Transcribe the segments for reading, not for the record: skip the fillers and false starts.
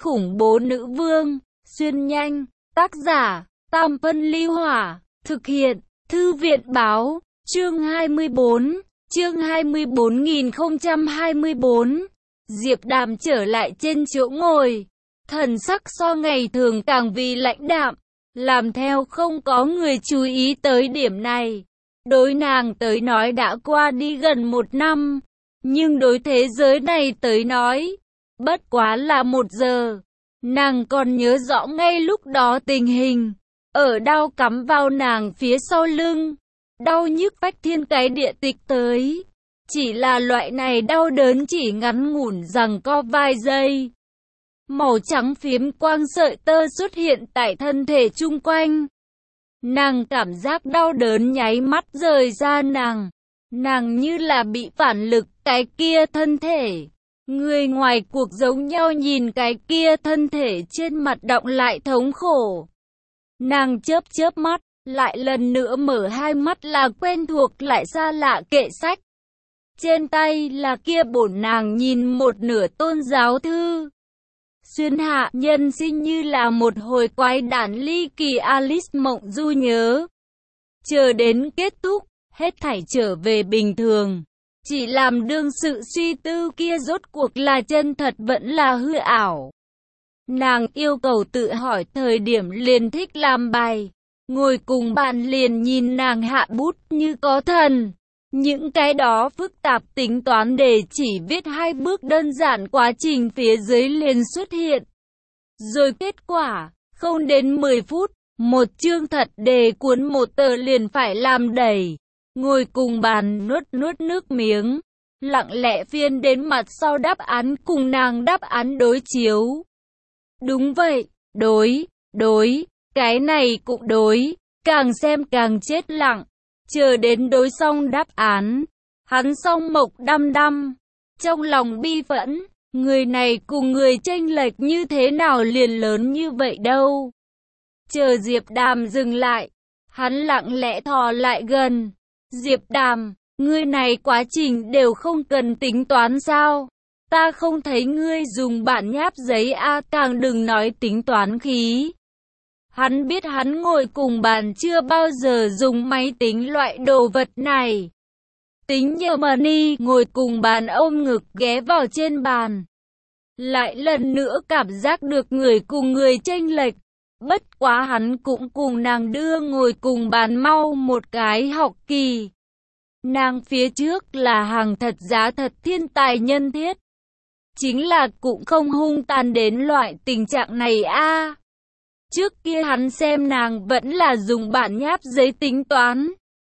khủng bố nữ vương, xuyên nhanh, tác giả, Tam Phân Ly Hỏa, thực hiện, Thư viện Báo, chương 24, chương 24.024, Diệp Đàm trở lại trên chỗ ngồi, thần sắc so ngày thường càng vì lãnh đạm, làm theo không có người chú ý tới điểm này. Đối nàng tới nói đã qua đi gần 1 năm, nhưng đối thế giới này tới nói, bất quá là 1 giờ. Nàng còn nhớ rõ ngay lúc đó tình hình, ở đao cắm vào nàng phía sau lưng, đau nhức phách thiên cái địa tịch tới. Chỉ là loại này đau đớn chỉ ngắn ngủn giằng co vài giây. Màu trắng phiếm quang sợi tơ xuất hiện tại thân thể chung quanh. Nàng cảm giác đau đớn nháy mắt rời ra nàng như là bị phản lực cái kia thân thể. Người ngoài cuộc giống nhau nhìn cái kia thân thể trên mặt đọng lại thống khổ. Nàng chớp mắt, lại lần nữa mở hai mắt là quen thuộc lại xa lạ kệ sách. Trên tay là kia bổn nàng nhìn một nửa tôn giáo thư. Xuyên hạ nhân sinh như là một hồi quái đản ly kỳ Alice mộng du nhớ. Chờ đến kết thúc, hết thảy trở về bình thường. Chỉ làm đương sự suy tư kia rốt cuộc là chân thật vẫn là hư ảo. Nàng yêu cầu tự hỏi thời điểm liền thích làm bài. Ngồi cùng bạn liền nhìn nàng hạ bút như có thần. Những cái đó phức tạp tính toán để chỉ viết 2 bước đơn giản quá trình phía dưới liền xuất hiện. Rồi kết quả, không đến 10 phút, một chương thật đề cuốn một tờ liền phải làm đầy. Ngồi cùng bàn nuốt nước miếng, lặng lẽ phiên đến mặt sau đáp án cùng nàng đáp án đối chiếu. Đúng vậy, đối, cái này cũng đối, càng xem càng chết lặng. Chờ đến đối xong đáp án, hắn song mộc đăm, trong lòng bi phẫn, người này cùng người chênh lệch như thế nào liền lớn như vậy đâu. Chờ Diệp Đàm dừng lại, hắn lặng lẽ thò lại gần. Diệp Đàm, ngươi này quá trình đều không cần tính toán sao? Ta không thấy ngươi dùng bản nháp giấy a, càng đừng nói tính toán khí. Hắn biết hắn ngồi cùng bàn chưa bao giờ dùng máy tính loại đồ vật này. Tính nhờ money, ngồi cùng bàn ôm ngực ghé vào trên bàn. Lại lần nữa cảm giác được người cùng người chênh lệch. Bất quá hắn cũng cùng nàng đưa ngồi cùng bàn mau một cái học kỳ. Nàng phía trước là hàng thật giá thật thiên tài nhân thiết. Chính là cũng không hung tàn đến loại tình trạng này a. Trước kia hắn xem nàng vẫn là dùng bản nháp giấy tính toán.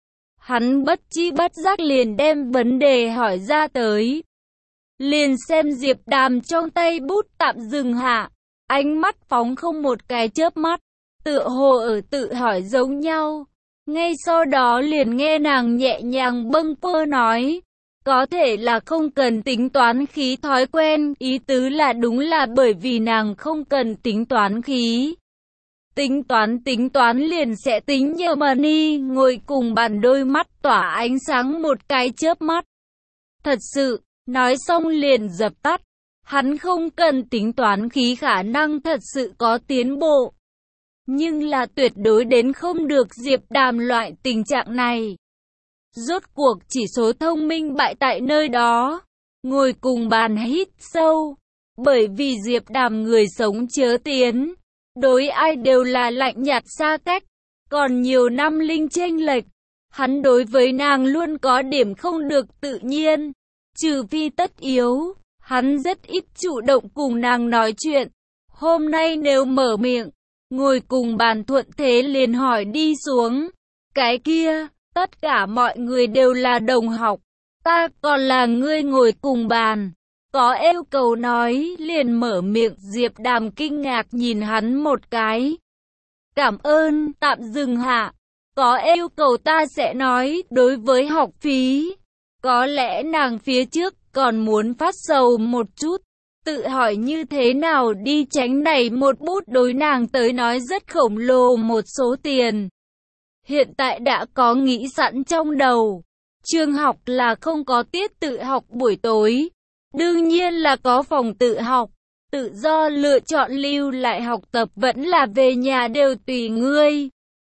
Hắn bất chi bất giác liền đem vấn đề hỏi ra tới. Liền xem Diệp Đàm trong tay bút tạm dừng hạ. Ánh mắt phóng không một cái chớp mắt. Tựa hồ ở tự hỏi giống nhau. Ngay sau đó liền nghe nàng nhẹ nhàng bâng quơ nói. Có thể là không cần tính toán khí thói quen. Ý tứ là đúng là bởi vì nàng không cần tính toán khí. Tính toán liền sẽ tính nhờ money. Ngồi cùng bàn đôi mắt tỏa ánh sáng một cái chớp mắt. Thật sự, nói xong liền dập tắt. Hắn không cần tính toán khí khả năng thật sự có tiến bộ. Nhưng là tuyệt đối đến không được Diệp Đàm loại tình trạng này. Rốt cuộc chỉ số thông minh bại tại nơi đó. Ngồi cùng bàn hít sâu. Bởi vì Diệp Đàm người sống chớ tiến. Đối ai đều là lạnh nhạt xa cách. Còn nhiều năm linh chênh lệch. Hắn đối với nàng luôn có điểm không được tự nhiên. Trừ phi tất yếu. Hắn rất ít chủ động cùng nàng nói chuyện. Hôm nay nếu mở miệng, ngồi cùng bàn thuận thế liền hỏi đi xuống. Cái kia, tất cả mọi người đều là đồng học. Ta còn là ngươi ngồi cùng bàn. Có yêu cầu nói liền mở miệng. Diệp Đàm kinh ngạc nhìn hắn một cái. Cảm ơn, tạm dừng hạ. Có yêu cầu ta sẽ nói đối với học phí. Có lẽ nàng phía trước còn muốn phát sầu một chút, tự hỏi như thế nào đi tránh này một bút đối nàng tới nói rất khổng lồ một số tiền. Hiện tại đã có nghĩ sẵn trong đầu, trường học là không có tiết tự học buổi tối, đương nhiên là có phòng tự học, Tự do lựa chọn lưu lại học tập vẫn là về nhà đều tùy ngươi.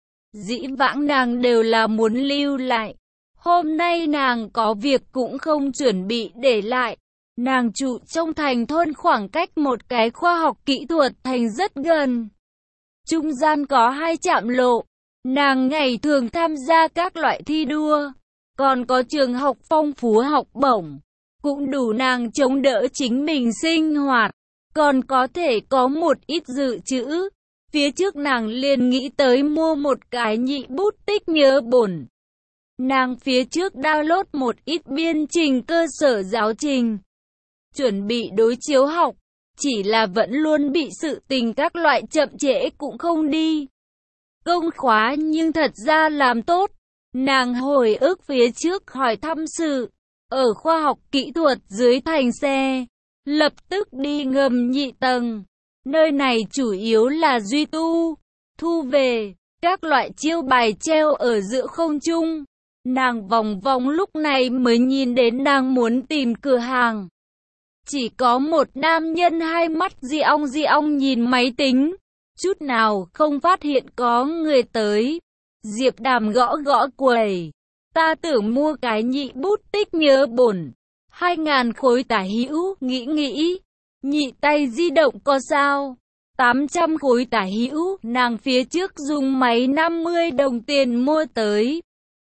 Dĩ vãng nàng đều là muốn lưu lại. Hôm nay nàng có việc cũng không chuẩn bị để lại. Nàng trụ trong thành thôn, khoảng cách một cái khoa học kỹ thuật thành rất gần. Trung gian có 2 trạm lộ. Nàng ngày thường tham gia các loại thi đua. Còn có trường học phong phú học bổng. Cũng đủ nàng chống đỡ chính mình sinh hoạt. Còn có thể có một ít dự trữ. Phía trước nàng liền nghĩ tới mua một cái nhị bút tích nhớ bổn. Nàng phía trước download một ít biên trình cơ sở giáo trình. Chuẩn bị đối chiếu học. Chỉ là vẫn luôn bị sự tình các loại chậm trễ cũng không đi. Công khóa nhưng thật ra làm tốt. Nàng hồi ức phía trước hỏi thăm sự. Ở khoa học kỹ thuật dưới thành xe. Lập tức đi ngầm nhị tầng. Nơi này chủ yếu là duy tu, thu về, các loại chiêu bài treo ở giữa không trung. Nàng vòng vòng lúc này mới nhìn đến nàng muốn tìm cửa hàng. Chỉ có một nam nhân hai mắt di ong nhìn máy tính, chút nào không phát hiện có người tới. Diệp Đàm gõ gõ quầy. Ta tưởng mua cái nhị bút tích nhớ bổn. 2.000 khối tả hữu, nghĩ. Nhị tay di động có sao? 800 khối tả hữu, nàng phía trước dùng máy 50 đồng tiền mua tới.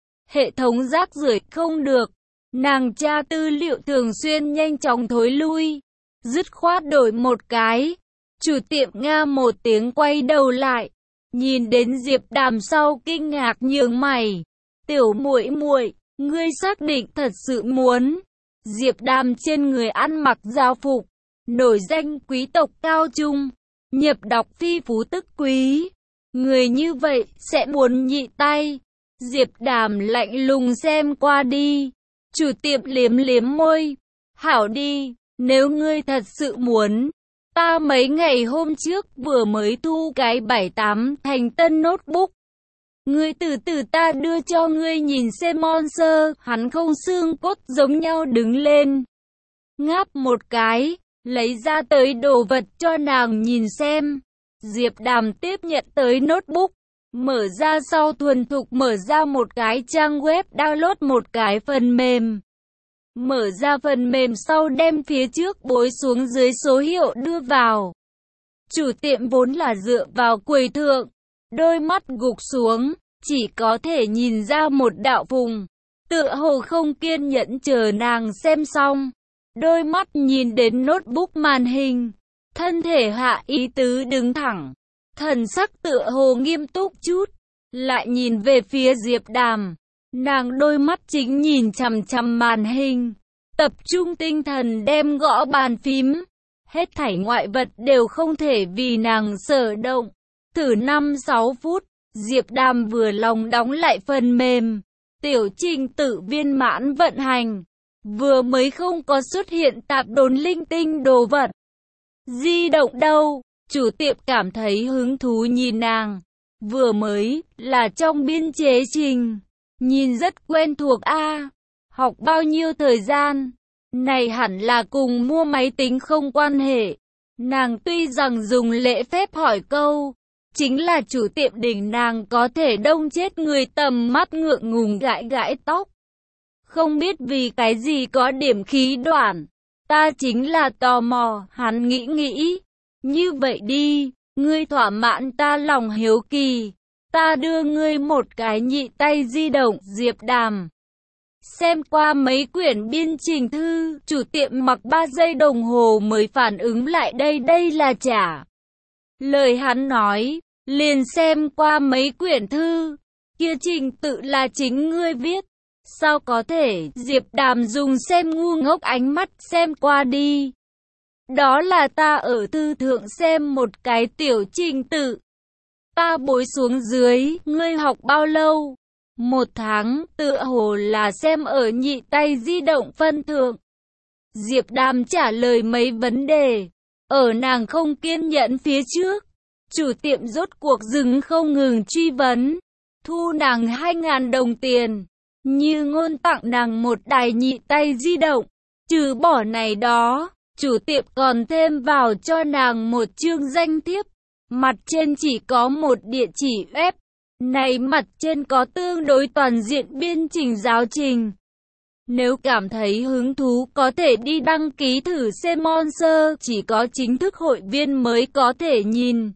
Hệ thống rác rưởi không được. Nàng tra tư liệu thường xuyên nhanh chóng thối lui. Dứt khoát đổi một cái. Chủ tiệm nga một tiếng quay đầu lại. Nhìn đến Diệp Đàm sau kinh ngạc nhướng mày. Tiểu muội muội, ngươi xác định thật sự muốn. Diệp Đàm trên người ăn mặc giao phục. Nổi danh quý tộc cao trung. Nhập đọc phi phú tức quý. Người như vậy sẽ muốn nhị tay. Diệp Đàm lạnh lùng xem qua đi. Chủ tiệm liếm liếm môi. Hảo đi, nếu ngươi thật sự muốn. Ta mấy ngày hôm trước vừa mới thu cái 7-8 thành tân notebook. Ngươi từ từ ta đưa cho ngươi nhìn xem Monster. Hắn không xương cốt giống nhau đứng lên. Ngáp một cái. Lấy ra tới đồ vật cho nàng nhìn xem. Diệp Đàm tiếp nhận tới notebook. Mở ra sau thuần thục mở ra một cái trang web, download một cái phần mềm. Mở ra phần mềm sau đem phía trước bối xuống dưới số hiệu đưa vào. Chủ tiệm vốn là dựa vào quầy thượng. Đôi mắt gục xuống, chỉ có thể nhìn ra một đạo vùng. Tựa hồ không kiên nhẫn chờ nàng xem xong. Đôi mắt nhìn đến notebook màn hình. Thân thể hạ ý tứ đứng thẳng. Thần sắc tựa hồ nghiêm túc chút. Lại nhìn về phía Diệp Đàm. Nàng đôi mắt chính nhìn chằm chằm màn hình. Tập trung tinh thần đem gõ bàn phím. Hết thảy ngoại vật đều không thể vì nàng sở động. Thử 5-6 phút. Diệp Đàm vừa lòng đóng lại phần mềm. Tiểu trình tự viên mãn vận hành. Vừa mới không có xuất hiện tạp đốn linh tinh đồ vật. Di động đâu? Chủ tiệm cảm thấy hứng thú nhìn nàng. Vừa mới là trong biên chế trình. Nhìn rất quen thuộc a. Học bao nhiêu thời gian? Này hẳn là cùng mua máy tính không quan hệ. Nàng tuy rằng dùng lễ phép hỏi câu. Chính là chủ tiệm đỉnh nàng có thể đông chết người, tầm mắt ngượng ngùng gãi gãi tóc. Không biết vì cái gì có điểm khí đoạn. Ta chính là tò mò, hắn nghĩ. Như vậy đi, ngươi thỏa mãn ta lòng hiếu kỳ. Ta đưa ngươi một cái nhị tay di động. Diệp Đàm xem qua mấy quyển biên trình thư, chủ tiệm mặc 3 giây đồng hồ mới phản ứng lại đây là trả lời hắn nói. Liền xem qua mấy quyển thư, kia trình tự là chính ngươi viết. Sao có thể? Diệp Đàm dùng xem ngu ngốc ánh mắt xem qua đi. Đó là ta ở thư thượng xem một cái tiểu trình tự. Ta bối xuống dưới, ngươi học bao lâu? 1 tháng, tựa hồ là xem ở nhị tay di động phân thượng. Diệp Đàm trả lời mấy vấn đề. Ở nàng không kiên nhẫn phía trước. Chủ tiệm rốt cuộc dừng không ngừng truy vấn. Thu nàng 2.000 đồng tiền. Như ngôn tặng nàng một đài nhị tay di động. Trừ bỏ này đó, Chủ tiệm còn thêm vào cho nàng một chương danh thiếp. Mặt trên chỉ có một địa chỉ web. Này mặt trên có tương đối toàn diện biên trình giáo trình. Nếu cảm thấy hứng thú có thể đi đăng ký thử xem sponsor, chỉ có chính thức hội viên mới có thể nhìn.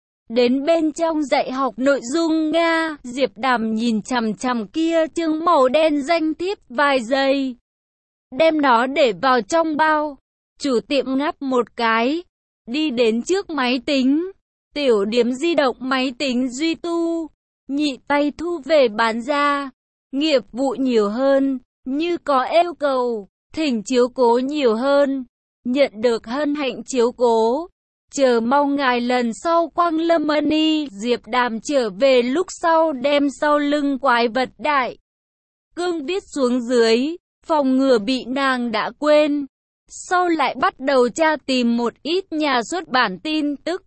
Đến bên trong dạy học nội dung Nga, Diệp Đàm nhìn chằm chằm kia chương màu đen danh thiếp vài giây. Đem nó để vào trong bao. Chủ tiệm ngáp một cái, đi đến trước máy tính. Tiểu điếm di động máy tính duy tu, nhị tay thu về bán ra. Nghiệp vụ nhiều hơn, như có yêu cầu, thỉnh chiếu cố nhiều hơn. Nhận được hân hạnh chiếu cố. Chờ mong ngài lần sau Quang Lâm Money. Diệp Đàm trở về lúc sau đem sau lưng quái vật đại cương viết xuống dưới, phòng ngừa bị nàng đã quên. Sau lại bắt đầu tra tìm một ít nhà xuất bản tin tức.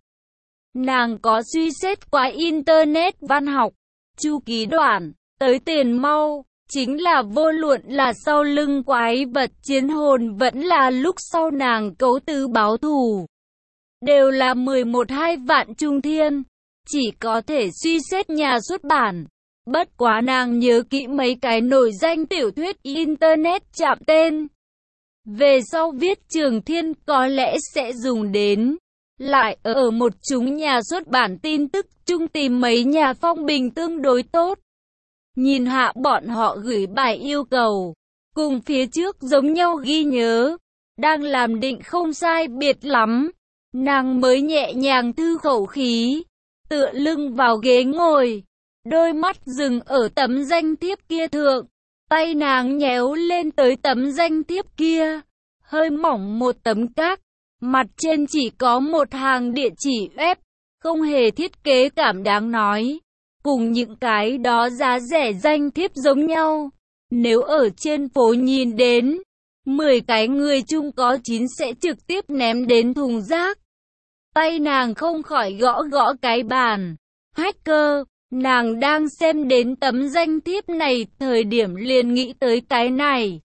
Nàng có suy xét qua Internet văn học, chu ký đoạn, tới tiền mau. Chính là vô luận là sau lưng quái vật chiến hồn vẫn là lúc sau nàng cấu tứ báo thù. Đều là 11-2 vạn trung thiên. Chỉ có thể suy xét nhà xuất bản. Bất quá nàng nhớ kỹ mấy cái nổi danh tiểu thuyết Internet chạm tên. Về sau viết Trường Thiên có lẽ sẽ dùng đến. Lại ở một chúng nhà xuất bản tin tức chung tìm mấy nhà phong bình tương đối tốt. Nhìn hạ bọn họ gửi bài yêu cầu. Cùng phía trước giống nhau ghi nhớ. Đang làm định không sai biệt lắm. Nàng mới nhẹ nhàng thư khẩu khí. Tựa lưng vào ghế ngồi. Đôi mắt dừng ở tấm danh thiếp kia thượng. Tay nàng nhéo lên tới tấm danh thiếp kia. Hơi mỏng một tấm các. Mặt trên chỉ có một hàng địa chỉ web. Không hề thiết kế cảm đáng nói. Cùng những cái đó giá rẻ danh thiếp giống nhau. Nếu ở trên phố nhìn đến 10 cái người chung có 9 sẽ trực tiếp ném đến thùng rác. Tay nàng không khỏi gõ gõ cái bàn. Hacker, nàng đang xem đến tấm danh thiếp này, thời điểm liền nghĩ tới cái này.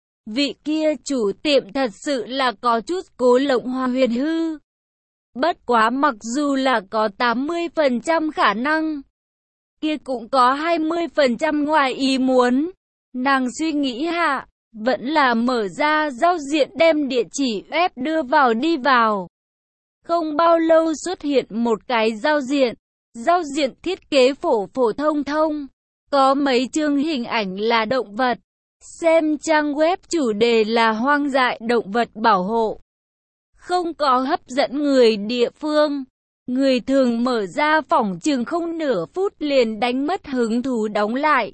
Vị kia chủ tiệm thật sự là có chút cố lộng hoa huyền hư. Bất quá mặc dù là có 80% khả năng, kia cũng có 20% ngoài ý muốn. Nàng suy nghĩ hạ, vẫn là mở ra giao diện đem địa chỉ web đưa vào đi vào. Không bao lâu xuất hiện một cái giao diện. Giao diện thiết kế phổ phổ thông thông. Có mấy chương hình ảnh là động vật. Xem trang web chủ đề là hoang dại động vật bảo hộ. Không có hấp dẫn người địa phương. Người thường mở ra phỏng chừng không nửa phút liền đánh mất hứng thú đóng lại.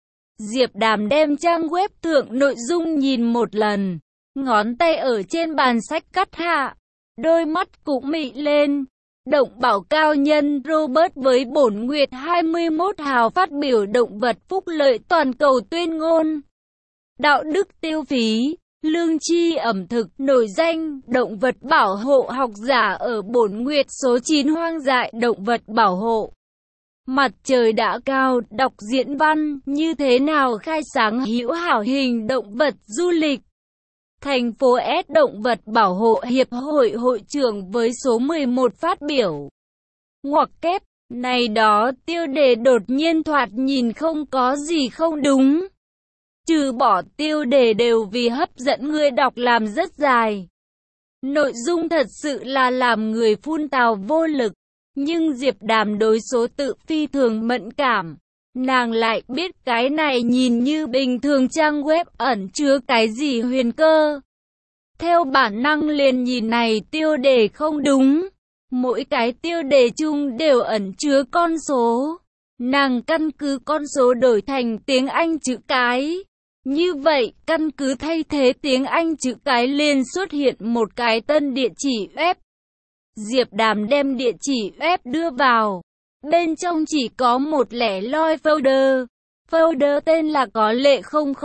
Diệp Đàm đem trang web thượng nội dung nhìn một lần. Ngón tay ở trên bàn sách cắt hạ. Đôi mắt cũng mị lên. Động bảo cao nhân Robert với bổn nguyệt 21 hào phát biểu động vật phúc lợi toàn cầu tuyên ngôn. Đạo đức tiêu phí, lương tri ẩm thực, nổi danh, động vật bảo hộ học giả ở bổn nguyệt số 9 hoang dại động vật bảo hộ. Mặt trời đã cao, đọc diễn văn, như thế nào khai sáng hữu hảo hình động vật du lịch. Thành phố S Động vật Bảo hộ Hiệp hội hội trưởng với số 11 phát biểu. Ngoặc kép, này đó tiêu đề đột nhiên thoạt nhìn không có gì không đúng. Trừ bỏ tiêu đề đều vì hấp dẫn người đọc làm rất dài. Nội dung thật sự là làm người phun tào vô lực. Nhưng Diệp Đàm đối số tự phi thường mẫn cảm. Nàng lại biết cái này nhìn như bình thường trang web ẩn chứa cái gì huyền cơ. Theo bản năng liền nhìn này tiêu đề không đúng. Mỗi cái tiêu đề chung đều ẩn chứa con số. Nàng căn cứ con số đổi thành tiếng Anh chữ cái. Như vậy, căn cứ thay thế tiếng Anh chữ cái liền xuất hiện một cái tân địa chỉ web. Diệp Đàm đem địa chỉ web đưa vào. Bên trong chỉ có một lẻ loi folder. Folder tên là có lệ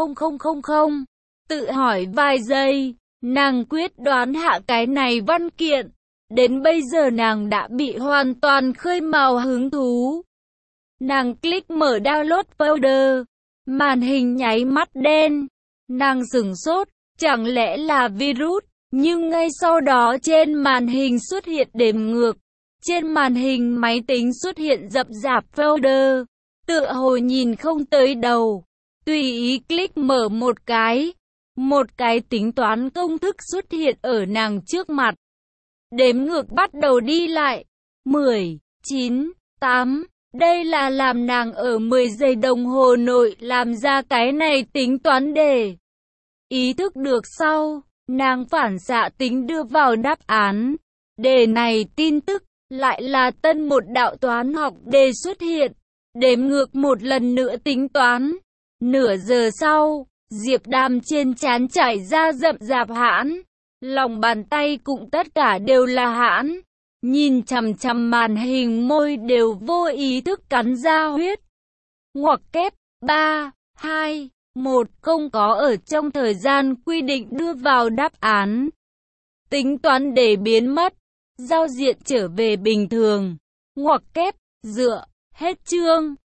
00000. Tự hỏi vài giây, nàng quyết đoán hạ cái này văn kiện. Đến bây giờ nàng đã bị hoàn toàn khơi mào hứng thú. Nàng click mở download folder. Màn hình nháy mắt đen. Nàng sửng sốt, chẳng lẽ là virus? Nhưng ngay sau đó trên màn hình xuất hiện đếm ngược. Trên màn hình máy tính xuất hiện rậm rạp folder, tựa hồ nhìn không tới đầu. Tùy ý click mở một cái tính toán công thức xuất hiện ở nàng trước mặt. Đếm ngược bắt đầu đi lại. 10, 9, 8. Đây là làm nàng ở 10 giây đồng hồ nội làm ra cái này tính toán đề. Ý thức được sau, nàng phản xạ tính đưa vào đáp án. Đề này tin tức, lại là tân một đạo toán học đề xuất hiện. Đếm ngược một lần nữa tính toán. Nửa giờ sau, Diệp Đàm trên trán chảy ra rậm rạp hãn. Lòng bàn tay cũng tất cả đều là hãn. Nhìn chằm chằm màn hình môi đều vô ý thức cắn ra huyết. Ngoặc kép 3, 2, 1 không có ở trong thời gian quy định đưa vào đáp án. Tính toán để biến mất. Giao diện trở về bình thường. Ngoặc kép dựa. Hết chương.